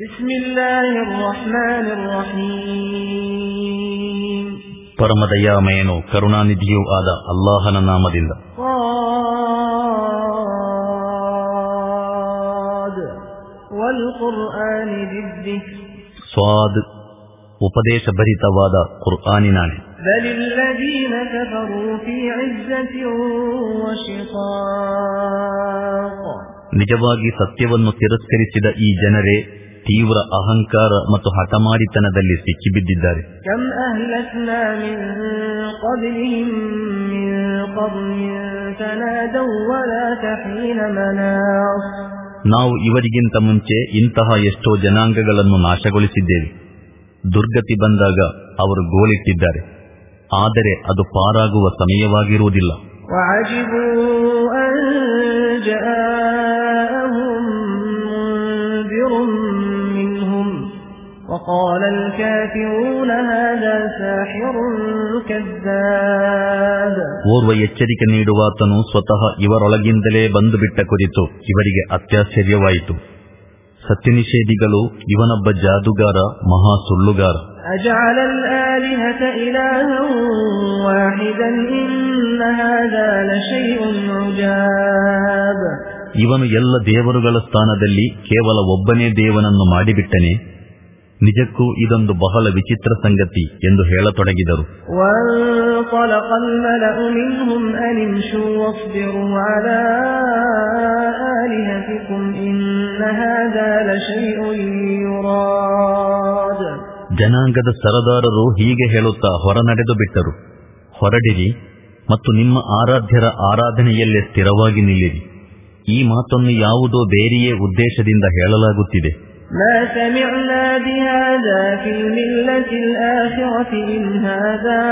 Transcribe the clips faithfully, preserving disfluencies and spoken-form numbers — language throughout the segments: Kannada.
ಬಿಸ್ಮಿಲ್ಲಾಹಿರ್ ರಹ್ಮಾನಿರ್ ರಹೀಮ್. ಪರಮದಯಾಮಯನು ಕರುಣಾನಿಧಿಯೂ ಆದ ಅಲ್ಲಾಹನ ನಾಮದಿಂದ. ವಲ್ ಖುರ್ಆನಿ ಬಿದ್ದಿಕ್ರ್. ಸ್ವಾದ್ ಉಪದೇಶಭರಿತವಾದ ಖುರ್ಆನಿನಾಣೆ. ಬಲಿಲ್ಲದೀನ ಕಫರೂ ಫೀ ಇಜ್ಜತಿನ್ ವಶಿಕಾಕ್. ನಿಜವಾಗಿ ಸತ್ಯವನ್ನು ತಿರಸ್ಕರಿಸಿದ ಈ ಜನರೇ ತೀವ್ರ ಅಹಂಕಾರ ಮತ್ತು ಹಠಮಾರಿತನದಲ್ಲಿ ಸಿಕ್ಕಿಬಿದ್ದಿದ್ದಾರೆ. ಕಂ ಅಹ್ಲಕ್ನಾ ಮಿನ್ क़ಬ್ಲಿಹಿಂ ಮಿನ್ क़ರ್ನಿನ್ ತನಾದೌ ವಲಾ ತಹೀನ ಮನಾಸ್. ನಾವು ಇವರಿಗಿಂತ ಮುಂಚೆ ಇಂತಹ ಎಷ್ಟೋ ಜನಾಂಗಗಳನ್ನು ನಾಶಗೊಳಿಸಿದ್ದೇವೆ. ದುರ್ಗತಿ ಬಂದಾಗ ಅವರು ಗೋಳಿಟ್ಟಿದ್ದಾರೆ, ಆದರೆ ಅದು ಪಾರಾಗುವ ಸಮಯವಾಗಿರುವುದಿಲ್ಲ. ವಅಜಿಬೂ ಅನ್ ಜಾಅಹುಂ ಮುಂದಿರುನ್ ಮಿನ್ಹುಂ ವಖಾಲ ಅಲ್-ಕಾಫಿರೂನ ಹಾದಾ ಸಾಹಿರುನ್ ಕಜ್ಜಾಬ್. ಓರ್ವ ಎಚ್ಚರಿಕೆ ನೀಡುವಾತನು ಸ್ವತಃ ಇವರೊಳಗಿಂದಲೇ ಬಂದು ಬಿಟ್ಟ ಕುರಿತು ಇವರಿಗೆ ಅತ್ಯಾಶ್ಚರ್ಯವಾಯಿತು. ಸತ್ಯನಿಷೇಧಿಗಳು ಇವನೊಬ್ಬ ಜಾದುಗಾರ, ಮಹಾ ಸುಳ್ಳುಗಾರ. ಅಜಅಲ ಅಲ್-ಆಲಿಹತ ಇಲಾಹನ್ ವಾಹಿದನ್ ಇನ್ನ ಹಾದಾ ಲಶೈಉನ್ ಉಜಾಬ್. ಇವನು ಎಲ್ಲ ದೇವರುಗಳ ಸ್ಥಾನದಲ್ಲಿ ಕೇವಲ ಒಬ್ಬನೇ ದೇವನನ್ನು ಮಾಡಿಬಿಟ್ಟನೆ, ನಿಜಕ್ಕೂ ಇದೊಂದು ಬಹಳ ವಿಚಿತ್ರ ಸಂಗತಿ ಎಂದು ಹೇಳತೊಡಗಿದರು. وانطلق الملأ منهم أن امشوا واصبروا على آلهتكم إن هذا لشيء يراد. ಜನಾಂಗದ ಸರದಾರರು ಹೀಗೆ ಹೇಳುತ್ತಾ ಹೊರ ನಡೆದು ಬಿಟ್ಟರು, ಹೊರಡಿರಿ ಮತ್ತು ನಿಮ್ಮ ಆರಾಧ್ಯರ ಆರಾಧನೆಯಲ್ಲೇ ಸ್ಥಿರವಾಗಿ ನಿಲ್ಲಿರಿ. ಈ ಮಾತನ್ನು ಯಾವುದೋ ಬೇರೆಯೇ ಉದ್ದೇಶದಿಂದ ಹೇಳಲಾಗುತ್ತಿದೆ. ما سمعنا بهذا في الملة الآخرة إن هذا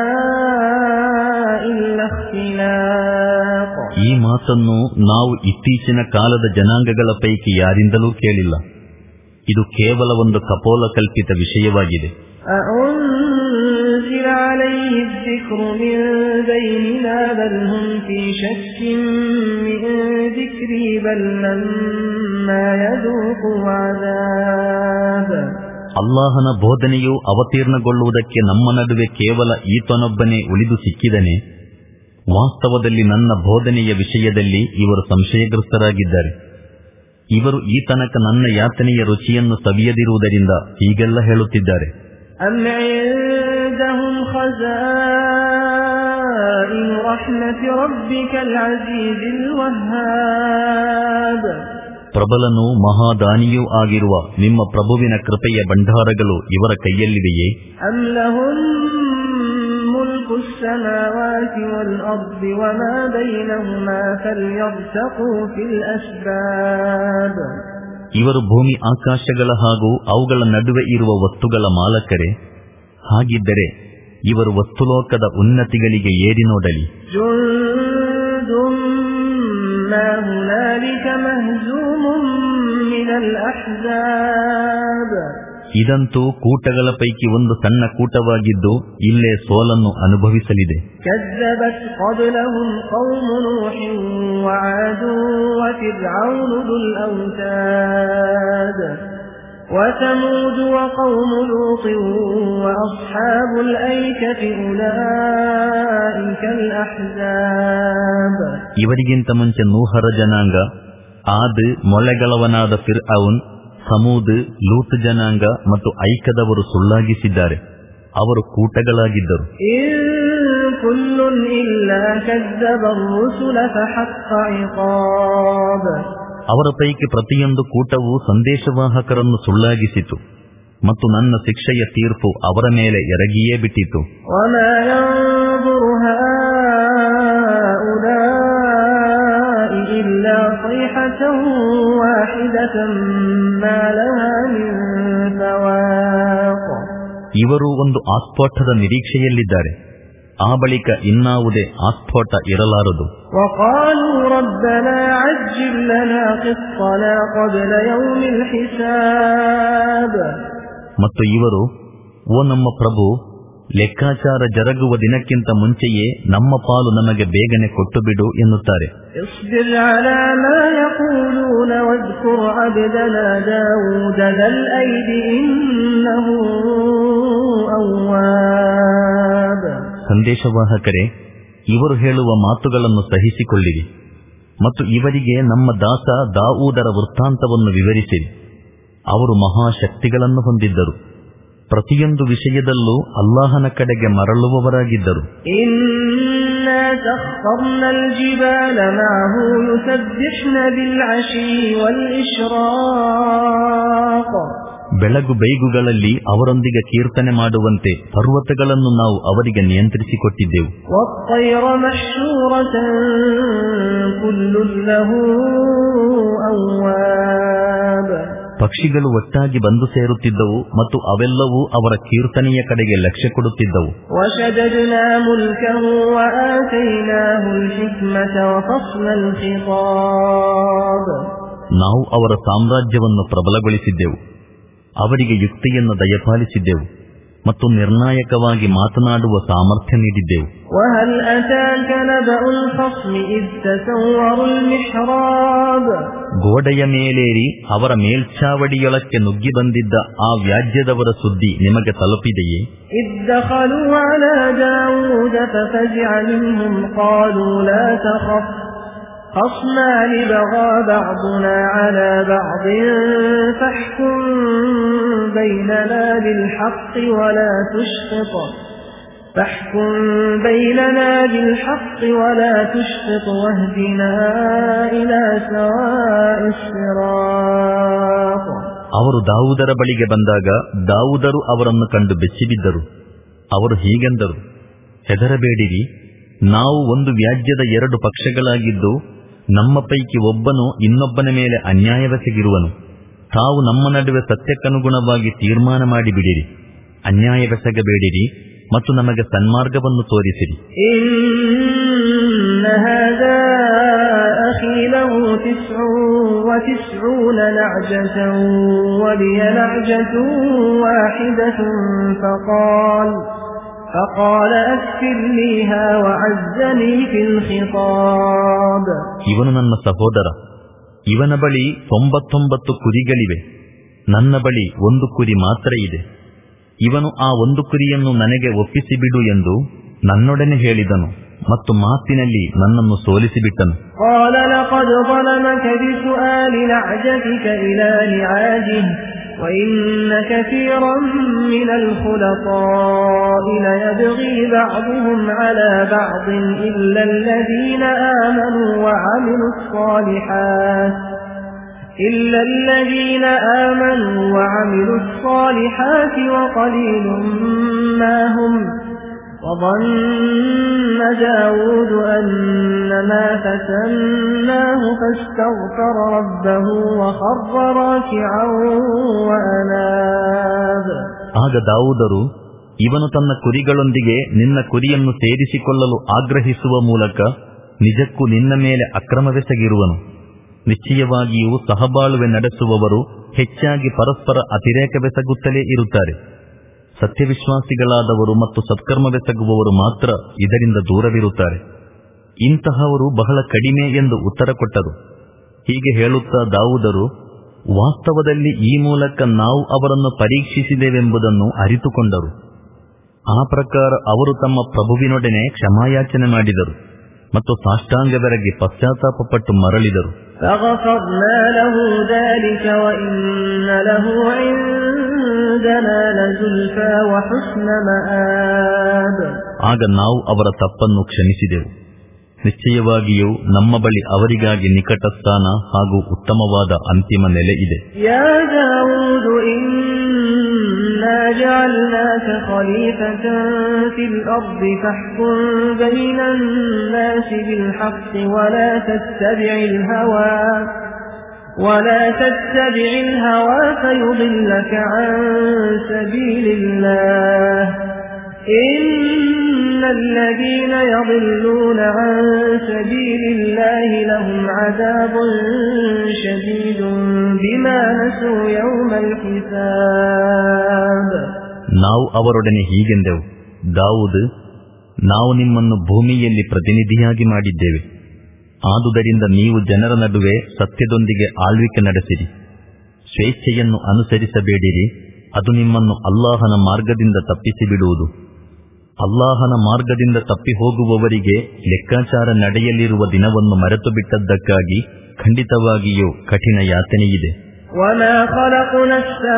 إلا اختلاق. ಈ ಮಾತನ್ನು ನಾವು ಇತ್ತೀಚಿನ ಕಾಲದ ಜನಾಂಗಗಳ ಪೈಕಿ ಯಾರಿಂದಲೂ ಕೇಳಿಲ್ಲ. ಇದು ಕೇವಲ ಒಂದು ಕಪೋಲ ಕಲ್ಪಿತ ವಿಷಯವಾಗಿದೆ. أأنزل عليه الذكر من بيننا بل هم في شك من ذكري بل لما يذوقوا عذاب. ಅಲ್ಲಾಹನ ಬೋಧನೆಯು ಅವತೀರ್ಣಗೊಳ್ಳುವುದಕ್ಕೆ ನಮ್ಮ ನಡುವೆ ಕೇವಲ ಈತನೊಬ್ಬನೇ ಉಳಿದು ಸಿಕ್ಕಿದನೆ. ವಾಸ್ತವದಲ್ಲಿ ನನ್ನ ಬೋಧನೆಯ ವಿಷಯದಲ್ಲಿ ಇವರು ಸಂಶಯಗ್ರಸ್ತರಾಗಿದ್ದಾರೆ. ಇವರು ಈ ತನಕ ನನ್ನ ಯಾತನೆಯ ರುಚಿಯನ್ನು ಸವಿಯದಿರುವುದರಿಂದ ಹೀಗೆಲ್ಲ ಹೇಳುತ್ತಿದ್ದಾರೆ. أم عندهم خزائن رحمة ربك العزيز الوهاب. ಪ್ರಬಲನೂ ಮಹಾದಾನಿಯೂ ಆಗಿರುವ ನಿಮ್ಮ ಪ್ರಭುವಿನ ಕೃಪೆಯ ಭಂಡಾರಗಳು ಇವರ ಕೈಯಲ್ಲಿವೆಯೇ? أم لهم ملك السماوات والأرض وما بينهما فليرتقوا في الأسباب. ಇವರು ಭೂಮಿ ಆಕಾಶಗಳ ಹಾಗೂ ಅವುಗಳ ನಡುವೆ ಇರುವ ವಸ್ತುಗಳ ಮಾಲಕರೇ? ಹಾಗಿದ್ದರೆ ಇವರು ವಸ್ತುಲೋಕದ ಉನ್ನತಿಗಳಿಗೆ ಏರಿ ನೋಡಲಿ. ಜುಂದುಂ ಮಾ ಹುನಾಲಿಕ ಮಹ್ಜೂಮುಂ ಮಿನಲ್ ಅಹ್ಜಾಬ್. ಇದಂತೂ ಕೂಟಗಳ ಪೈಕಿ ಒಂದು ಸಣ್ಣ ಕೂಟವಾಗಿದ್ದು ಇಲ್ಲೇ ಸೋಲನ್ನು ಅನುಭವಿಸಲಿದೆ. ಕಜ್ಜಬತ್ क़ಬ್ಲಹುಂ ಕೌಮು ನೂಹಿನ್ ವಆದ್ ವಫಿರ್ಔನ್ ದುಲ್ ಔತಾದ್ ವಸಮೂದ್ ವಕೌಮು ಲೂತ್ ವಅಸ್ಹಾಬುಲ್ ಐಕತಿ ಉಲೈಕಲ್ ಅಹ್ಜಾಬ್. ಇವರಿಗಿಂತ ಮುಂಚೆ ನೂಹರ ಜನಾಂಗ, ಆದ್ ಮೊಳೆಗಳವನಾದ ಫಿರ್ಔನ್, ಸಮೂದ್, ಲೂತ್ ಜನಾಂಗ ಮತ್ತು ಐಕದವರು ಸುಳ್ಳಾಗಿಸಿದ್ದಾರೆ. ಅವರು ಕೂಟಗಳಾಗಿದ್ದರು. ಅವರ ಪೈಕಿ ಪ್ರತಿಯೊಂದು ಕೂಟವು ಸಂದೇಶವಾಹಕರನ್ನು ಸುಳ್ಳಾಗಿಸಿತು ಮತ್ತು ನನ್ನ ಶಿಕ್ಷೆಯ ತೀರ್ಪು ಅವರ ಮೇಲೆ ಎರಗಿಯೇ ಬಿಟ್ಟಿತು. ಇವರು ಒಂದು ಆಸ್ಫೋಟದ ನಿರೀಕ್ಷೆಯಲ್ಲಿದ್ದಾರೆ, ಆ ಬಳಿಕ ಇನ್ನಾವುದೇ ಆಸ್ಫೋಟ ಇರಲಾರದು. ಮತ್ತು ಇವರು, ಓ ನಮ್ಮ ಪ್ರಭು, ಲೆಕ್ಕಾಚಾರ ಜರುಗುವ ದಿನಕ್ಕಿಂತ ಮುಂಚೆಯೇ ನಮ್ಮ ಪಾಲು ನಮಗೆ ಬೇಗನೆ ಕೊಟ್ಟು ಬಿಡು ಎನ್ನುತ್ತಾರೆ. ಸಂದೇಶವಾಹಕರೇ, ಇವರು ಹೇಳುವ ಮಾತುಗಳನ್ನು ಸಹಿಸಿಕೊಳ್ಳಿರಿ ಮತ್ತು ಇವರಿಗೆ ನಮ್ಮ ದಾಸ ದಾವೂದರ ವೃತ್ತಾಂತವನ್ನು ವಿವರಿಸಿರಿ. ಅವರು ಮಹಾಶಕ್ತಿಗಳನ್ನು ಹೊಂದಿದ್ದರು, ಪ್ರತಿಯೊಂದು ವಿಷಯದಲ್ಲೂ ಅಲ್ಲಾಹನ ಕಡೆಗೆ ಮರಳುವವರಾಗಿದ್ದರು. ಬೆಳಗು ಬೈಗುಗಳಲ್ಲಿ ಅವರೊಂದಿಗೆ ಕೀರ್ತನೆ ಮಾಡುವಂತೆ ಪರ್ವತಗಳನ್ನು ನಾವು ಅವರಿಗೆ ನಿಯಂತ್ರಿಸಿಕೊಟ್ಟಿದ್ದೆವು. ಪಕ್ಷಿಗಳು ಒಟ್ಟಾಗಿ ಬಂದು ಸೇರುತ್ತಿದ್ದವು ಮತ್ತು ಅವೆಲ್ಲವೂ ಅವರ ಕೀರ್ತನೆಯ ಕಡೆಗೆ ಲಕ್ಷ್ಯ ಕೊಡುತ್ತಿದ್ದವು. ನಾವು ಅವರ ಸಾಮ್ರಾಜ್ಯವನ್ನು ಪ್ರಬಲಗೊಳಿಸಿದ್ದೆವು, ಅವರಿಗೆ ಯುಕ್ತಿಯನ್ನು ದಯಪಾಲಿಸಿದ್ದೆವು ಮತ್ತು ನಿರ್ಣಾಯಕವಾಗಿ ಮಾತನಾಡುವ ಸಾಮರ್ಥ್ಯ ನೀಡಿದ್ದೆವು. ಗೋಡೆಯ ಮೇಲೇರಿ ಅವರ ಮೇಲ್ಛಾವಡಿಯೊಳಕ್ಕೆ ನುಗ್ಗಿ ಬಂದಿದ್ದ ಆ ವ್ಯಾಜ್ಯದವರ ಸುದ್ದಿ ನಿಮಗೆ ತಲುಪಿದೆಯೇ? خصمان بغى بعضنا على بعض فاحكم بيننا بالحق ولا تشطط فاحكم بيننا بالحق ولا تشطط واهدنا إلى سواء الصراط. ಅವರು ದಾವೂದರ ಬಳಿಗೆ ಬಂದಾಗ ದಾವೂದರು ಅವರನ್ನು ಕಂಡು ಬೆಚ್ಚಿಬಿದ್ದರು. ಅವರು ಹೀಗೆಂದರು, ಹೆದರಬೇಡಿರಿ, ನಾವು ಒಂದು ವ್ಯಾಜ್ಯದ ಎರಡು ಪಕ್ಷಗಳಾಗಿದ್ದು ನಮ್ಮ ಪೈಕಿ ಒಬ್ಬನು ಇನ್ನೊಬ್ಬನ ಮೇಲೆ ಅನ್ಯಾಯವೆಸಗಿರುವನು. ತಾವು ನಮ್ಮ ನಡುವೆ ಸತ್ಯಕ್ಕನುಗುಣವಾಗಿ ತೀರ್ಮಾನ ಮಾಡಿಬಿಡಿರಿ, ಅನ್ಯಾಯವೆಸಗಬೇಡಿರಿ ಮತ್ತು ನಮಗೆ ಸನ್ಮಾರ್ಗವನ್ನು ತೋರಿಸಿರಿ. ಇವನು ನನ್ನ ಸಹೋದರ, ಇವನ ಬಳಿ ತೊಂಬತ್ತೊಂಬತ್ತು ಕುರಿಗಳಿವೆ, ನನ್ನ ಬಳಿ ಒಂದು ಕುರಿ ಮಾತ್ರ ಇದೆ. ಇವನು ಆ ಒಂದು ಕುರಿಯನ್ನು ನನಗೆ ಒಪ್ಪಿಸಿಬಿಡು ಎಂದು ನನ್ನೊಡನೆ ಹೇಳಿದನು ಮತ್ತು ಮಾತಿನಲ್ಲಿ ನನ್ನನ್ನು ಸೋಲಿಸಿಬಿಟ್ಟನು. وَإِنَّ كَثِيرًا مِنَ الْخُلَطَاءِ لَيَبْغِي بَعْضُهُمْ عَلَى بَعْضٍ إِلَّا الَّذِينَ آمَنُوا وَعَمِلُوا الصَّالِحَاتِ إِلَّا الَّذِينَ آمَنُوا وَعَمِلُوا الصَّالِحَاتِ وَقَلِيلٌ مَا هُمْ وَظَنَّ دَاوُودُ أَنَّمَا فَتَنَّاهُ فَاسْتَغْفَرَ رَبَّهُ وَخَرَّ رَاكِعًا وَأَنَابَ. ಆಗ ದಾವೂದರು, ಇವನು ತನ್ನ ಕುರಿಗಳೊಂದಿಗೆ ನಿನ್ನ ಕುರಿಯನ್ನು ಸೇರಿಸಿಕೊಳ್ಳಲು ಆಗ್ರಹಿಸುವ ಮೂಲಕ ನಿಜಕ್ಕೂ ನಿನ್ನ ಮೇಲೆ ಅಕ್ರಮವೆಸಗಿರುವನು. ನಿಶ್ಚಯವಾಗಿಯೂ ಸಹಬಾಳುವೆ ನಡೆಸುವವರು ಹೆಚ್ಚಾಗಿ ಪರಸ್ಪರ ಅತಿರೇಕವೆಸಗುತ್ತಲೇ ಇರುತ್ತಾರೆ. ಸತ್ಯವಿಶ್ವಾಸಿಗಳಾದವರು ಮತ್ತು ಸತ್ಕರ್ಮವೆಸಗುವವರು ಮಾತ್ರ ಇದರಿಂದ ದೂರವಿರುತ್ತಾರೆ. ಇಂತಹವರು ಬಹಳ ಕಡಿಮೆ ಎಂದು ಉತ್ತರ ಕೊಟ್ಟರು. ಹೀಗೆ ಹೇಳುತ್ತಾ ದಾವೂದರು, ವಾಸ್ತವದಲ್ಲಿ ಈ ಮೂಲಕ ನಾವು ಅವರನ್ನು ಪರೀಕ್ಷಿಸಿದೆವೆಂಬುದನ್ನು ಅರಿತುಕೊಂಡರು. ಆ ಪ್ರಕಾರ ಅವರು ತಮ್ಮ ಪ್ರಭುವಿನೊಡನೆ ಕ್ಷಮಾಯಾಚನೆ ಮಾಡಿದರು ಮತ್ತು ಸಾಷ್ಟಾಂಗವೆರಗಿ ಪಶ್ಚಾತ್ತಾಪಪಟ್ಟು ಮರಳಿದರು. ಆಗ ನಾವು ಅವರ ತಪ್ಪನ್ನು ಕ್ಷಮಿಸಿದೆವು. ನಿಶ್ಚಯವಾಗಿಯೂ ನಮ್ಮ ಬಳಿ ಅವರಿಗಾಗಿ ನಿಕಟ ಸ್ಥಾನ ಹಾಗೂ ಉತ್ತಮವಾದ ಅಂತಿಮ ನೆಲೆ ಇದೆ. جعلناك خليفة في الأرض فاحكم بين الناس بالحق ولا تتبع الهوى ولا تتبع الهوى فيضلك عن سبيل الله إن الذين يضلون عن سبيل الله لهم عذاب شديد بما نسوا يوم الحساب. ನಾವು ಅವರೊಡನೆ ಹೀಗೆಂದೆವು, ದಾವೂದ್, ನಾವು ನಿಮ್ಮನ್ನು ಭೂಮಿಯಲ್ಲಿ ಪ್ರತಿನಿಧಿಯಾಗಿ ಮಾಡಿದ್ದೇವೆ. ಆದುದರಿಂದ ನೀವು ಜನರ ನಡುವೆ ಸತ್ಯದೊಂದಿಗೆ ಆಳ್ವಿಕೆ ನಡೆಸಿರಿ. ಸ್ವೇಚ್ಛೆಯನ್ನು ಅನುಸರಿಸಬೇಡಿರಿ, ಅದು ನಿಮ್ಮನ್ನು ಅಲ್ಲಾಹನ ಮಾರ್ಗದಿಂದ ತಪ್ಪಿಸಿಬಿಡುವುದು. ಅಲ್ಲಾಹನ ಮಾರ್ಗದಿಂದ ತಪ್ಪಿ ಹೋಗುವವರಿಗೆ ಲೆಕ್ಕಾಚಾರ ನಡೆಯಲಿರುವ ದಿನವನ್ನು ಮರೆತು ಬಿಟ್ಟದ್ದಕ್ಕಾಗಿ ಖಂಡಿತವಾಗಿಯೂ ಕಠಿಣ ಯಾತನೆಯಿದೆ. وَمَا خَلَقْنَا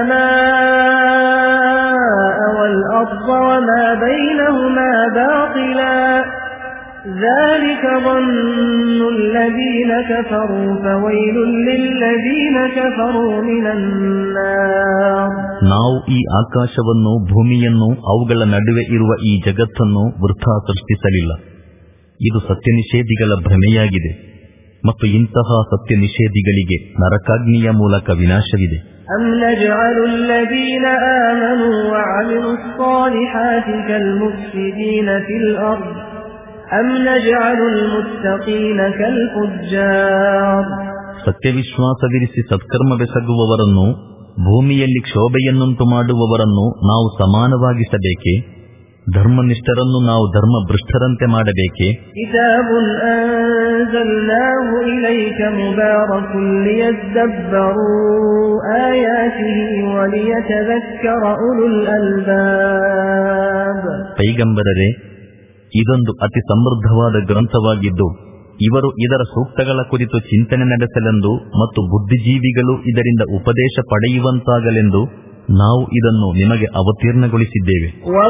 السَّمَاءَ وَالْأَرْضَ وَمَا بَيْنَهُمَا بَاطِلًا ذَلِكَ ظَنُّ الَّذِينَ كَفَرُوا فَوَيْلٌ لِّلَّذِينَ كَفَرُوا مِنَ النَّارِ. ನಾವು ಈ ಆಕಾಶವನ್ನು, ಭೂಮಿಯನ್ನು, ಅವುಗಳ ನಡುವೆ ಇರುವ ಈ ಜಗತ್ತನ್ನು ವೃಥಾ ಸೃಷ್ಟಿಸಲಿಲ್ಲ. ಇದು ಸತ್ಯನಿಷೇಧಿಗಳ ಭ್ರಮೆಯಾಗಿದೆ ಮತ್ತು ಇಂತಹ ಸತ್ಯ ನಿಷೇಧಿಗಳಿಗೆ ನರಕಾಗ್ನಿಯ ಮೂಲಕ ವಿನಾಶವಿದೆ. أَمْ نَجْعَلُ الَّذِينَ آمَنُوا وَعَمِلُوا الصَّالِحَاتِ كَالْمُفْسِدِينَ فِي الْأَرْضِ أَمْ نَجْعَلُ الْمُتَّقِينَ كَالْفُجَّارِ. ಸತ್ಯವಿಶ್ವಾಸವಿರಿಸಿ ಸತ್ಕರ್ಮವೆಸಗುವವರನ್ನು, ಭೂಮಿಯಲ್ಲಿ ಕ್ಷೋಭೆಯನ್ನುಂಟು ಮಾಡುವವರನ್ನು ನಾವು ಸಮಾನವಾಗಿಸಬೇಕೆ? ಧರ್ಮನಿಷ್ಠರನ್ನು ನಾವು ಧರ್ಮಭ್ರಷ್ಟರಂತೆ ಮಾಡಬೇಕೆ? ಕಿತಾಬುನ್ ಅನ್ಜಲ್ನಾಹು ಇಲೈಕ ಮುಬಾರಕುನ್ ಲಿಯದ್ದಬ್ಬರೂ ಆಯಾತಿಹಿ ವಲಿಯತذكر ಉಲುಲ್ ಅಲ್ಬಾಬ್. ಪೈಗಂಬರರೇ, ಇದೊಂದು ಅತಿ ಸಮೃದ್ಧವಾದ ಗ್ರಂಥವಾಗಿದ್ದು ಇವರು ಇದರ ಸೂಕ್ತಗಳ ಕುರಿತು ಚಿಂತನೆ ನಡೆಸಲೆಂದು ಮತ್ತು ಬುದ್ಧಿಜೀವಿಗಳು ಇದರಿಂದ ಉಪದೇಶ ಪಡೆಯುವಂತಾಗಲೆಂದು ನಾವು ಇದನ್ನು ನಿಮಗೆ ಅವತೀರ್ಣಗೊಳಿಸಿದ್ದೇವೆ.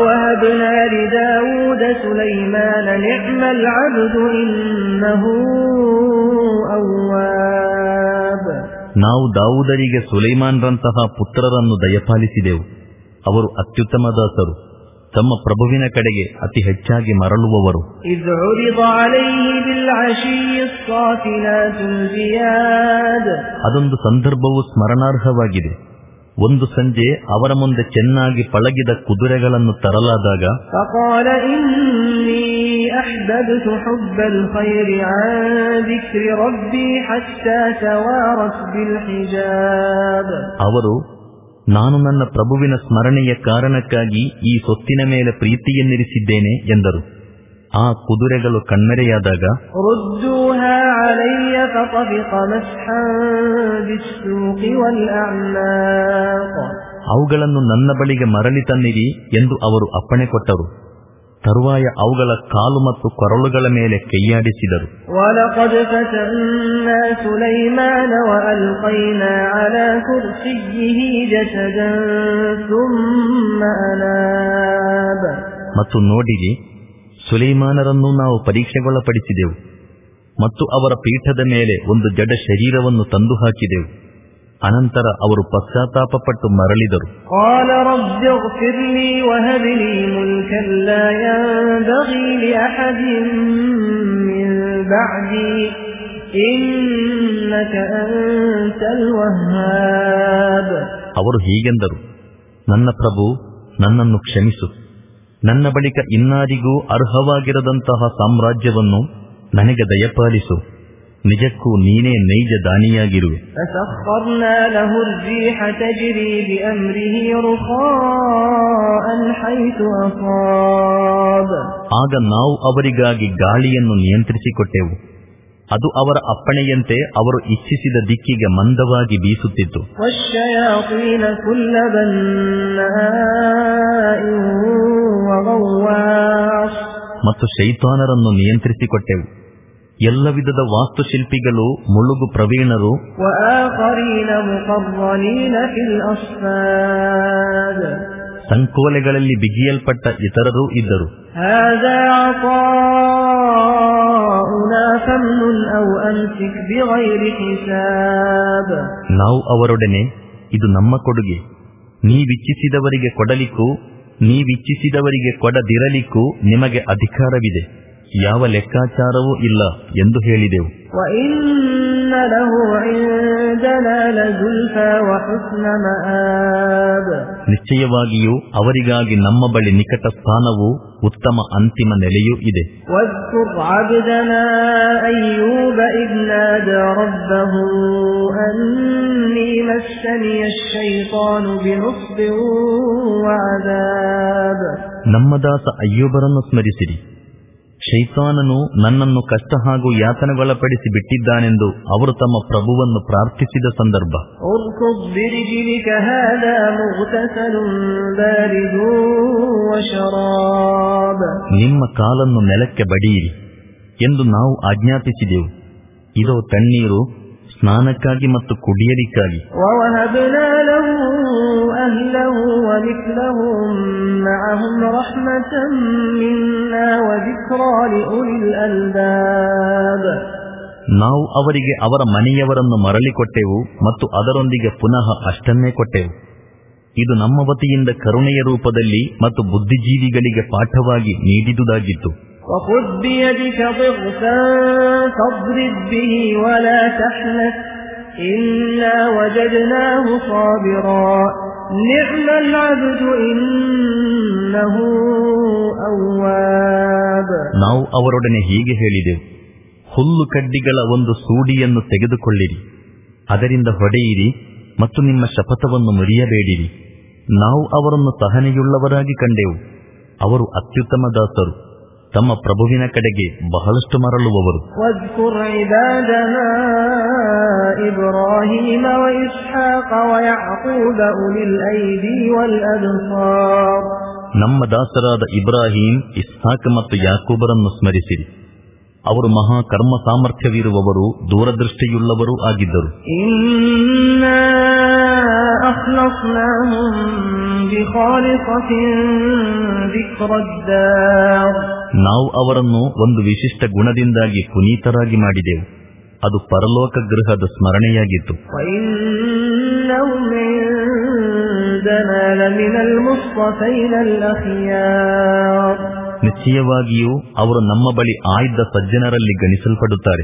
ನಾವು ದಾವೂದರಿಗೆ ಸುಲೈಮಾನ್ರಂತಹ ಪುತ್ರರನ್ನು ದಯಪಾಲಿಸಿದೆವು. ಅವರು ಅತ್ಯುತ್ತಮ ದಾಸರು, ತಮ್ಮ ಪ್ರಭುವಿನ ಕಡೆಗೆ ಅತಿ ಹೆಚ್ಚಾಗಿ ಮರಳುವವರು. ಅದೊಂದು ಸಂದರ್ಭವು ಸ್ಮರಣಾರ್ಹವಾಗಿದೆ. ಒಂದು ಸಂಜೆ ಅವರ ಮುಂದೆ ಚೆನ್ನಾಗಿ ಪಳಗಿದ ಕುದುರೆಗಳನ್ನು ತರಲಾದಾಗ ಅವರು, ನಾನು ನನ್ನ ಪ್ರಭುವಿನ ಸ್ಮರಣೆಯ ಕಾರಣಕ್ಕಾಗಿ ಈ ಸೊತ್ತಿನ ಮೇಲೆ ಪ್ರೀತಿಯನ್ನಿರಿಸಿದ್ದೇನೆ ಎಂದರು. ಆ ಕುದುರೆಗಳು ಕಣ್ಮರೆಯಾದಾಗ ಅವುಗಳನ್ನು ನನ್ನ ಬಳಿಗೆ ಮರಳಿ ತನ್ನಿರಿ ಎಂದು ಅವರು ಅಪ್ಪಣೆ ಕೊಟ್ಟರು. ತರುವಾಯ ಅವುಗಳ ಕಾಲು ಮತ್ತು ಕೊರಳುಗಳ ಮೇಲೆ ಕೈಯಾಡಿಸಿದರು. ಮತ್ತು ನೋಡಿರಿ, ಸುಲೈಮಾನರನ್ನು ನಾವು ಪರೀಕ್ಷೆಗೊಳಪಡಿಸಿದೆವು ಮತ್ತು ಅವರ ಪೀಠದ ಮೇಲೆ ಒಂದು ಜಡ ಶರೀರವನ್ನು ತಂದು ಹಾಕಿದೆವು. ಅನಂತರ ಅವರು ಪಶ್ಚಾತ್ತಾಪಪಟ್ಟು ಮರಳಿದರು. ಅವರು ಹೀಗೆಂದರು, ನನ್ನ ಪ್ರಭು, ನನ್ನನ್ನು ಕ್ಷಮಿಸು. ನನ್ನ ಬಳಿಕ ಇನ್ನಾರಿಗೂ ಅರ್ಹವಾಗಿರದಂತಹ ಸಾಮ್ರಾಜ್ಯವನ್ನು ನನಗೆ ದಯಪಾಲಿಸು. ನಿಜಕ್ಕೂ ನೀನೇ ನೈಜ ದಾನಿಯಾಗಿರುವೆ. ಆಗ ನಾವು ಅವರಿಗಾಗಿ ಗಾಳಿಯನ್ನು ನಿಯಂತ್ರಿಸಿಕೊಟ್ಟೆವು. ಅದು ಅವರ ಅಪ್ಪಣೆಯಂತೆ ಅವರು ಇಚ್ಛಿಸಿದ ದಿಕ್ಕಿಗೆ ಮಂದವಾಗಿ ಬೀಸುತ್ತಿತ್ತು. ಮತ್ತು ಶೈತಾನರನ್ನು ನಿಯಂತ್ರಿಸಿಕೊಟ್ಟೆವು. ಎಲ್ಲ ವಿಧದ ವಾಸ್ತುಶಿಲ್ಪಿಗಳು, ಮುಳುಗು ಪ್ರವೀಣರು, ಸಂಕೋಲೆಗಳಲ್ಲಿ ಬಿಗಿಯಲ್ಪಟ್ಟ ಇತರರೂ ಇದ್ದರು. ನಾವು ಅವರೊಡನೆ, ಇದು ನಮ್ಮ ಕೊಡುಗೆ, ನೀವಿಚ್ಛಿಸಿದವರಿಗೆ ಕೊಡಲಿಕ್ಕೂ ನೀವಿಚ್ಛಿಸಿದವರಿಗೆ ಕೊಡದಿರಲಿಕ್ಕೂ ನಿಮಗೆ ಅಧಿಕಾರವಿದೆ, ಯಾವ ಲೆಕ್ಕಾಚಾರವೂ ಇಲ್ಲ ಎಂದು ಹೇಳಿದೆವು. ನಿಶ್ಚಯವಾಗಿಯೂ ಅವರಿಗಾಗಿ ನಮ್ಮ ಬಳಿ ನಿಕಟ ಸ್ಥಾನವೂ ಉತ್ತಮ ಅಂತಿಮ ನೆಲೆಯೂ ಇದೆ. ನಮ್ಮ ದಾಸ ಅಯ್ಯೂಬರನ್ನು ಸ್ಮರಿಸಿರಿ. ಶೈತಾನನು ನನ್ನನ್ನು ಕಷ್ಟ ಹಾಗೂ ಯಾತನೆಗೊಳಪಡಿಸಿ ಬಿಟ್ಟಿದ್ದಾನೆಂದು ಅವರು ತಮ್ಮ ಪ್ರಭುವನ್ನು ಪ್ರಾರ್ಥಿಸಿದ ಸಂದರ್ಭ. ನಿಮ್ಮ ಕಾಲನ್ನು ನೆಲಕ್ಕೆ ಬಡಿಯಿರಿ ಎಂದು ನಾವು ಆಜ್ಞಾಪಿಸಿದೆವು. ಇದೋ ತಣ್ಣೀರು ಸ್ನಾನಕ್ಕಾಗಿ ಮತ್ತು ಕುಡಿಯಲಿಕ್ಕಾಗಿ. ನಾವು ಅವರಿಗೆ ಅವರ ಮನೆಯವರನ್ನು ಮರಳಿಕೊಟ್ಟೆವು ಮತ್ತು ಅದರೊಂದಿಗೆ ಪುನಃ ಅಷ್ಟನ್ನೇ ಕೊಟ್ಟೆವು. ಇದು ನಮ್ಮ ವತಿಯಿಂದ ಕರುಣೆಯ ರೂಪದಲ್ಲಿ ಮತ್ತು ಬುದ್ಧಿಜೀವಿಗಳಿಗೆ ಪಾಠವಾಗಿ ನೀಡಿದುದಾಗಿತ್ತು. وخذ بيدك ضغثا فاضرب به ولا تحنث إنا وجدناه صابرا نعم العبد إنه أواب. ನಾವು ಅವರೊಡನೆ ಹೀಗೆ ಹೇಳಿದೆವು, ಹುಲ್ಲು ಕಡ್ಡಿಗಳ ಒಂದು ಸೂಡಿಯನ್ನು ತೆಗೆದುಕೊಳ್ಳಿರಿ, ಅದರಿಂದ ಹೊಡೆಯಿರಿ ಮತ್ತು ನಿಮ್ಮ ಶಪಥವನ್ನು ಮುರಿಯಬೇಡಿರಿ. ನಾವು ಅವರನ್ನು ಸಹನೆಯುಳ್ಳವರಾಗಿ ಕಂಡೆವು. ಅವರು ಅತ್ಯುತ್ತಮ ದಾಸರು, ತಮ್ಮ ಪ್ರಭುವಿನ ಕಡೆಗೆ ಬಹಳಷ್ಟು ಮರಳುವವರು. ನಮ್ಮ ದಾಸರಾದ ಇಬ್ರಾಹಿಂ, ಇಸ್ಹಾಕ್ ಮತ್ತು ಯಾಕೂಬರನ್ನು ಸ್ಮರಿಸಿರಿ. ಅವರು ಮಹಾ ಕರ್ಮ ಸಾಮರ್ಥ್ಯವಿರುವವರು, ದೂರದೃಷ್ಟಿಯುಳ್ಳವರೂ ಆಗಿದ್ದರು. ನಾವು ಅವರನ್ನು ಒಂದು ವಿಶಿಷ್ಟ ಗುಣದಿಂದಾಗಿ ಪುನೀತರಾಗಿ ಮಾಡಿದೆವು. ಅದು ಪರಲೋಕ ಗೃಹದ ಸ್ಮರಣೆಯಾಗಿತ್ತು. ನಿಶ್ಚಯವಾಗಿಯೂ ಅವರು ನಮ್ಮ ಬಳಿ ಆಯ್ದ ಸಜ್ಜನರಲ್ಲಿ ಗಣಿಸಲ್ಪಡುತ್ತಾರೆ.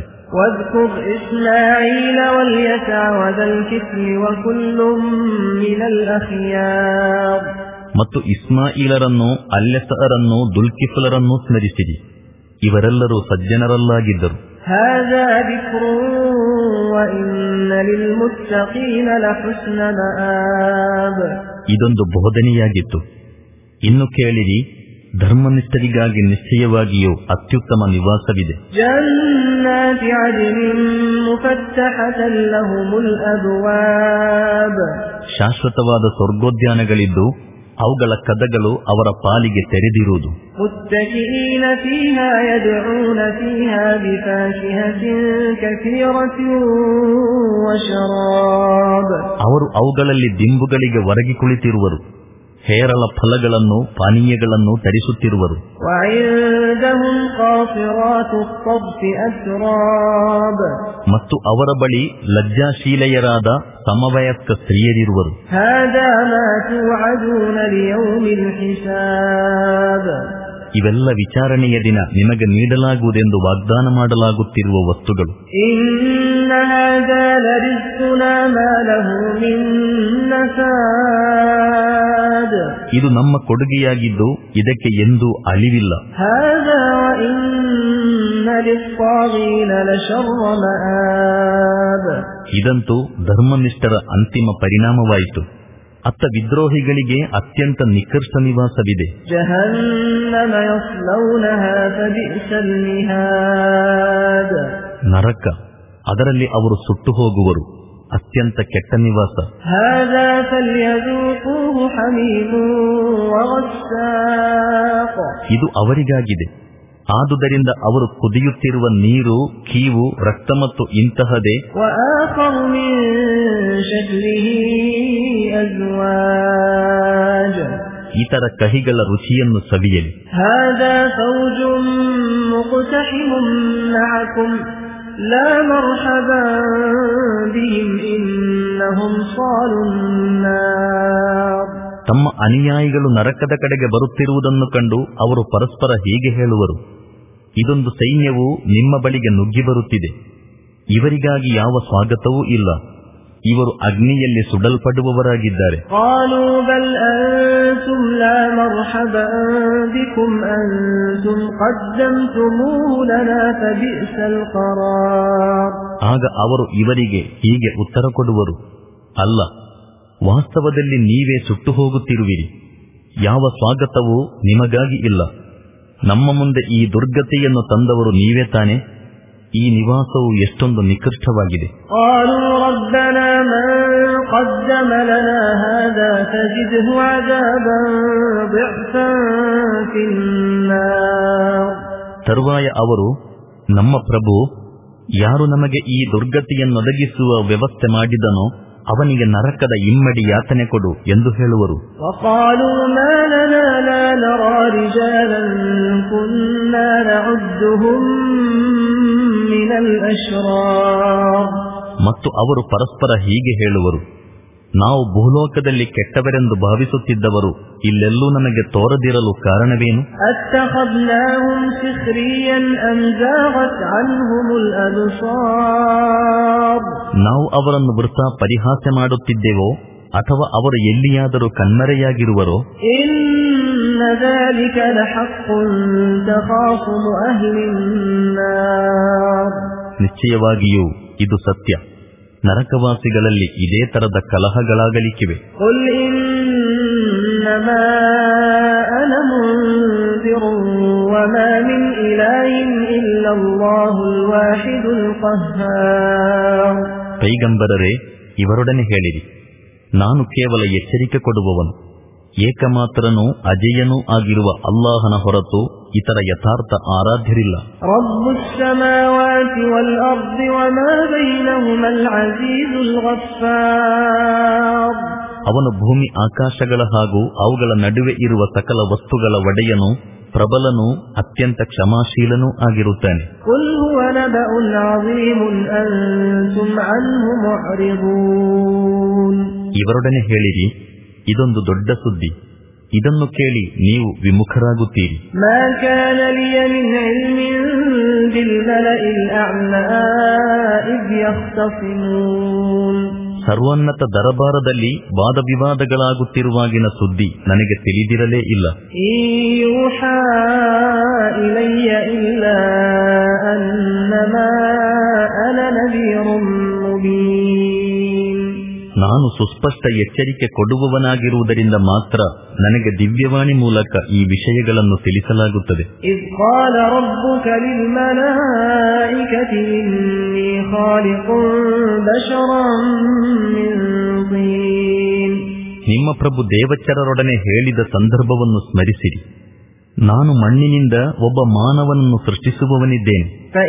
ಮತ್ತು ಇಸ್ಮಾಯಿಲರನ್ನು, ಅಲ್ಯಸರನ್ನು, ದುಲ್ಕಿಫ್ಲರನ್ನು ಸ್ಮರಿಸಿರಿ. ಇವರೆಲ್ಲರೂ ಸಜ್ಜನರಲ್ಲಾಗಿದ್ದರು. ಇದೊಂದು ಬೋಧನೆಯಾಗಿತ್ತು. ಇನ್ನು ಕೇಳಿರಿ, ಧರ್ಮನಿಷ್ಠರಿಗಾಗಿ ನಿಶ್ಚಯವಾಗಿಯೂ ಅತ್ಯುತ್ತಮ ನಿವಾಸವಿದೆ. ಶಾಶ್ವತವಾದ ಸ್ವರ್ಗೋದ್ಯಾನಗಳಿದ್ದು ಅವುಗಳ ಕದಗಳು ಅವರ ಪಾಲಿಗೆ ತೆರೆದಿರುವುದು. ಅವರು ಅವುಗಳಲ್ಲಿ ದಿಂಬುಗಳಿಗೆ ಒರಗಿ ಕುಳಿತಿರುವರು, ಹೇರಳ ಫಲಗಳನ್ನು, ಪಾನೀಯಗಳನ್ನು ತರಿಸುತ್ತಿರುವರು. ಮತ್ತು ಅವರ ಬಳಿ ಲಜ್ಜಾಶೀಲೆಯರಾದ ಸಮವಯಸ್ಕ ಸ್ತ್ರೀಯರಿರುವರು. ಇವೆಲ್ಲ ವಿಚಾರಣೆಯ ದಿನ ನಿಮಗೆ ನೀಡಲಾಗುವುದೆಂದು ವಾಗ್ದಾನ ಮಾಡಲಾಗುತ್ತಿರುವ ವಸ್ತುಗಳು. ಇದು ನಮ್ಮ ಕೊಡುಗೆಯಾಗಿದ್ದು ಇದಕ್ಕೆ ಎಂದೂ ಅಳಿವಿಲ್ಲ. ಇದಂತೂ ಧರ್ಮನಿಷ್ಠರ ಅಂತಿಮ ಪರಿಣಾಮವಾಯಿತು. ಅತ್ತ ವಿದ್ರೋಹಿಗಳಿಗೆ ಅತ್ಯಂತ ನಿಕರ್ಷ ನಿವಾಸವಿದೆ. ನರಕ, ಅದರಲ್ಲಿ ಅವರು ಸುಟ್ಟು ಹೋಗುವರು. ಅತ್ಯಂತ ಕೆಟ್ಟ ನಿವಾಸ. ಇದು ಅವರಿಗಾಗಿದೆ. ಆದುದರಿಂದ ಅವರು ಕುದಿಯುತ್ತಿರುವ ನೀರು, ಕೀವು, ರಕ್ತ ಮತ್ತು ಇಂತಹದೇ ಇತರ ಕಹಿಗಳ ರುಚಿಯನ್ನು ಸವಿಯಲಿ. لا مرحبا بهم إنهم صالوا النار. ತಮ್ಮ ಅನುಯಾಯಿಗಳು ನರಕದ ಕಡೆಗೆ ಬರುತ್ತಿರುವುದನ್ನು ಕಂಡು ಅವರು ಪರಸ್ಪರ ಹೀಗೆ ಹೇಳುವರು, ಇದೊಂದು ಸೈನ್ಯವು ನಿಮ್ಮ ಬಳಿಗೆ ನುಗ್ಗಿ ಬರುತ್ತಿದೆ, ಇವರಿಗಾಗಿ ಯಾವ ಸ್ವಾಗತವೂ ಇಲ್ಲ, ಇವರು ಅಗ್ನಿಯಲ್ಲಿ ಸುಡಲ್ಪಡುವವರಾಗಿದ್ದಾರೆ. ಆಗ ಅವರು ಇವರಿಗೆ ಹೀಗೆ ಉತ್ತರ ಕೊಡುವರು, ಅಲ್ಲ, ವಾಸ್ತವದಲ್ಲಿ ನೀವೇ ಸುಟ್ಟು ಹೋಗುತ್ತಿರುವಿರಿ, ಯಾವ ಸ್ವಾಗತವೂ ನಿಮಗಾಗಿ ಇಲ್ಲ. ನಮ್ಮ ಮುಂದೆ ಈ ದುರ್ಗತಿಯನ್ನು ತಂದವರು ನೀವೇ ತಾನೆ. ಈ ನಿವಾಸವು ಎಷ್ಟೊಂದು ನಿಕೃಷ್ಟವಾಗಿದೆ. ತರುವಾಯ ಅವರು, ನಮ್ಮ ಪ್ರಭು, ಯಾರು ನಮಗೆ ಈ ದುರ್ಗತಿಯನ್ನೊದಗಿಸುವ ವ್ಯವಸ್ಥೆ ಮಾಡಿದನೋ ಅವನಿಗೆ ನರಕದ ಇಮ್ಮಡಿ ಯಾತನೆ ಕೊಡು ಎಂದು ಹೇಳುವರು. ಮತ್ತು ಅವರು ಪರಸ್ಪರ ಹೀಗೆ ಹೇಳುವರು, ನಾವು ಭೂಲೋಕದಲ್ಲಿ ಕೆಟ್ಟವರೆಂದು ಭಾವಿಸುತ್ತಿದ್ದವರು ಇಲ್ಲೆಲ್ಲೂ ನಮಗೆ ತೋರದಿರಲು ಕಾರಣವೇನು? ನಾವು ಅವರನ್ನು ವೃಥಾ ಪರಿಹಾಸ್ಯ ಮಾಡುತ್ತಿದ್ದೇವೋ ಅಥವಾ ಅವರು ಎಲ್ಲಿಯಾದರೂ ಕಣ್ಮರೆಯಾಗಿರುವರೋ? ನಿಶ್ಚಯವಾಗಿಯೂ ಇದು ಸತ್ಯ. ನರಕವಾಸಿಗಳಲ್ಲಿ ಇದೇ ತರದ ಕಲಹಗಳಾಗಲಿಕ್ಕಿವೆ. ಪೈಗಂಬರರೇ, ಇವರೊಡನೆ ಹೇಳಿರಿ, ನಾನು ಕೇವಲ ಎಚ್ಚರಿಕೆ ಕೊಡುವವನು. ಏಕಮಾತ್ರನೂ ಅಜೇಯನೂ ಆಗಿರುವ ಅಲ್ಲಾಹನ ಹೊರತು ಇತರ ಯಥಾರ್ಥ ಆರಾಧ್ಯರಿಲ್ಲ. ಅವನು ಭೂಮಿ ಆಕಾಶಗಳ ಹಾಗೂ ಅವುಗಳ ನಡುವೆ ಇರುವ ಸಕಲ ವಸ್ತುಗಳ ಒಡೆಯನು, ಪ್ರಬಲನೂ ಅತ್ಯಂತ ಕ್ಷಮಾಶೀಲನೂ ಆಗಿರುತ್ತಾನೆ. ಇವರೊಡನೆ ಹೇಳಿರಿ, ಇದೊಂದು ದೊಡ್ಡ ಸುದ್ದಿ, ಇದನ್ನು ಕೇಳಿ ನೀವು ವಿಮುಖರಾಗುತ್ತೀರಿ. ಸರ್ವೋನ್ನತ ದರಬಾರದಲ್ಲಿ ವಾದ ವಿವಾದಗಳಾಗುತ್ತಿರುವಾಗಿನ ಸುದ್ದಿ ನನಗೆ ತಿಳಿದಿರಲೇ ಇಲ್ಲ. ನಾನು ಸುಸ್ಪಷ್ಟ ಎಚ್ಚರಿಕೆ ಕೊಡುವವನಾಗಿರುವುದರಿಂದ ಮಾತ್ರ ನನಗೆ ದಿವ್ಯವಾಣಿ ಮೂಲಕ ಈ ವಿಷಯಗಳನ್ನು ತಿಳಿಸಲಾಗುತ್ತದೆ. ನಿಮ್ಮ ಪ್ರಭು ದೇವಚರರೊಡನೆ ಹೇಳಿದ ಸಂದರ್ಭವನ್ನು ಸ್ಮರಿಸಿರಿ, ನಾನು ಮಣ್ಣಿನಿಂದ ಒಬ್ಬ ಮಾನವನನ್ನು ಸೃಷ್ಟಿಸುವವನಿದ್ದೇನೆ.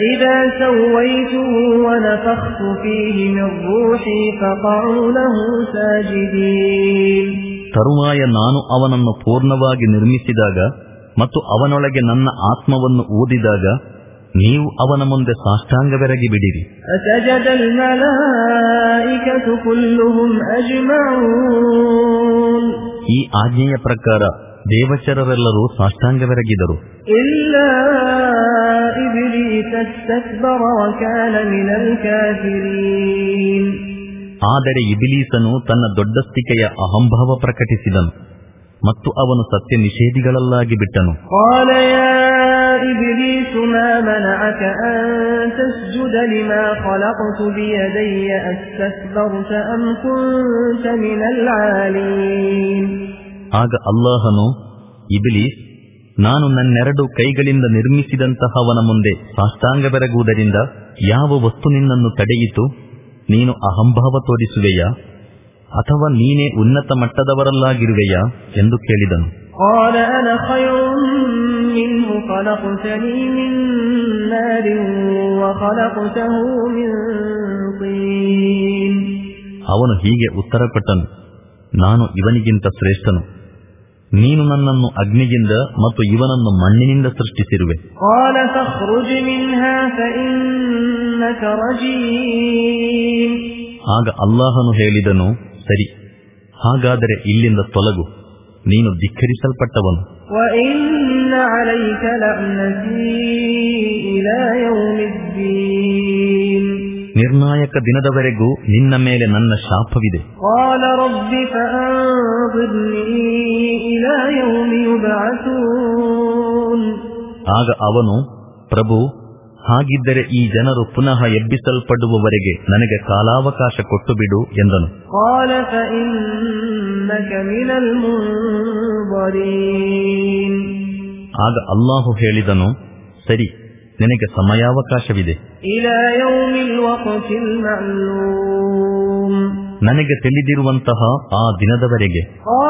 ತರುವಾಯ ನಾನು ಅವನನ್ನು ಪೂರ್ಣವಾಗಿ ನಿರ್ಮಿಸಿದಾಗ ಮತ್ತು ಅವನೊಳಗೆ ನನ್ನ ಆತ್ಮವನ್ನು ಊದಿದಾಗ ನೀವು ಅವನ ಮುಂದೆ ಸಾಷ್ಟಾಂಗವೆರಗಿ ಬಿಡಿರಿ. ಈ ಆಜ್ಞೆಯ ಪ್ರಕಾರ ದೇವಚರರೆಲ್ಲರೂ ಸಾಷ್ಟಾಂಗವೆರಗಿದರು. ಆದರೆ ಇಬಿಲೀಸನು ತನ್ನ ದೊಡ್ಡಸ್ತಿಕೆಯ ಅಹಂಭಾವ ಪ್ರಕಟಿಸಿದನು ಮತ್ತು ಅವನು ಸತ್ಯ ನಿಷೇಧಿಗಳಲ್ಲಾಗಿ ಬಿಟ್ಟನು. ಆಗ ಅಲ್ಲಾಹನು, ಇಬ್ಲೀಸ್, ನಾನು ನನ್ನೆರಡು ಕೈಗಳಿಂದ ನಿರ್ಮಿಸಿದಂತಹವನ ಮುಂದೆ ಸಾಷ್ಟಾಂಗವೆರಗುವುದರಿಂದ ಯಾವ ವಸ್ತು ನಿನ್ನನ್ನು ತಡೆಯಿತು? ನೀನು ಅಹಂಭಾವ ತೋರಿಸುವೆಯಾ ಅಥವಾ ನೀನೇ ಉನ್ನತ ಮಟ್ಟದವರಲ್ಲಾಗಿರುವೆಯಾ ಎಂದು ಕೇಳಿದನು. ಅವನು ಹೀಗೆ ಉತ್ತರ ಕೊಟ್ಟನು, ನಾನು ಇವನಿಗಿಂತ ಶ್ರೇಷ್ಠನು. ನೀನು ನನ್ನನ್ನು ಅಗ್ನಿಯಿಂದ ಮತ್ತು ಇವನನ್ನು ಮಣ್ಣಿನಿಂದ ಸೃಷ್ಟಿಸಿರುವೆ. ಆಗ ಅಲ್ಲಾಹನು ಹೇಳಿದನು, ಸರಿ, ಹಾಗಾದರೆ ಇಲ್ಲಿಂದ ತೊಲಗು, ನೀನು ಧಿಕ್ಕರಿಸಲ್ಪಟ್ಟವನು. ನಿರ್ಣಾಯಕ ದಿನದವರೆಗೂ ನಿನ್ನ ಮೇಲೆ ನನ್ನ ಶಾಪವಿದೆ. ಆಗ ಅವನು, ಪ್ರಭು, ಹಾಗಿದ್ದರೆ ಈ ಜನರು ಪುನಃ ಎಬ್ಬಿಸಲ್ಪಡುವವರೆಗೆ ನನಗೆ ಕಾಲಾವಕಾಶ ಕೊಟ್ಟು ಬಿಡು ಎಂದನು. ಆಗ ಅಲ್ಲಾಹು ಹೇಳಿದನು, ಸರಿ, ನಿನಗೆ ಸಮಯಾವಕಾಶವಿದೆ, ನನಗೆ ತಿಳಿದಿರುವಂತಹ ಆ ದಿನದವರೆಗೆ.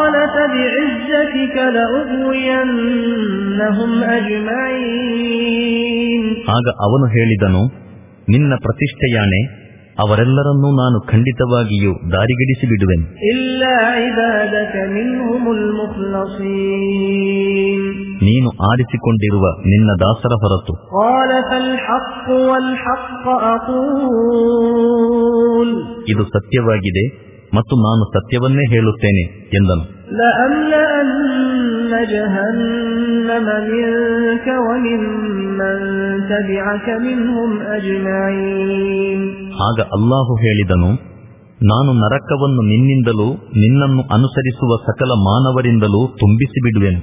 ಆಗ ಅವನು ಹೇಳಿದನು, ನಿನ್ನ ಪ್ರತಿಷ್ಠೆಯಾಣೆ, ಅವರೆಲ್ಲರನ್ನೂ ನಾನು ಖಂಡಿತವಾಗಿಯೂ ದಾರಿಗಿಡಿಸಿ ಬಿಡುವೆನು, ನೀನು ಆರಿಸಿಕೊಂಡಿರುವ ನಿನ್ನ ದಾಸರ ಹೊರತು. ಇದು ಸತ್ಯವಾಗಿದೆ ಮತ್ತು ನಾನು ಸತ್ಯವನ್ನೇ ಹೇಳುತ್ತೇನೆ ಎಂದನು. ಆಗ ಅಲ್ಲಾಹು ಹೇಳಿದನು, ನಾನು ನರಕವನ್ನು ನಿನ್ನಿಂದಲೂ ನಿನ್ನನ್ನು ಅನುಸರಿಸುವ ಸಕಲ ಮಾನವರಿಂದಲೂ ತುಂಬಿಸಿ ಬಿಡುವೆನು.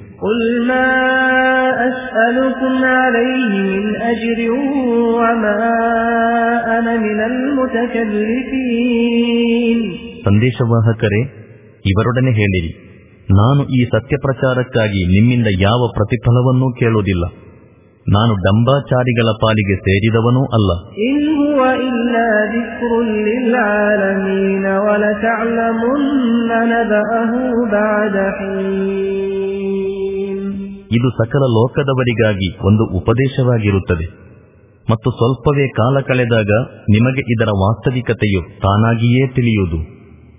ಸಂದೇಶವಾಹಕರೇ, ಇವರೊಡನೆ ಹೇಳಿರಿ, ನಾನು ಈ ಸತ್ಯ ಪ್ರಚಾರಕ್ಕಾಗಿ ನಿಮ್ಮಿಂದ ಯಾವ ಪ್ರತಿಫಲವನ್ನೂ ಕೇಳುವುದಿಲ್ಲ, ನಾನು ಡಂಬಾಚಾರಿಗಳ ಪಾಲಿಗೆ ಸೇರಿದವನೂ ಅಲ್ಲ. ಇದು ಸಕಲ ಲೋಕದವರಿಗಾಗಿ ಒಂದು ಉಪದೇಶವಾಗಿರುತ್ತದೆ ಮತ್ತು ಸ್ವಲ್ಪವೇ ಕಾಲ ಕಳೆದಾಗ ನಿಮಗೆ ಇದರ ವಾಸ್ತವಿಕತೆಯು ತಾನಾಗಿಯೇ ತಿಳಿಯುವುದು.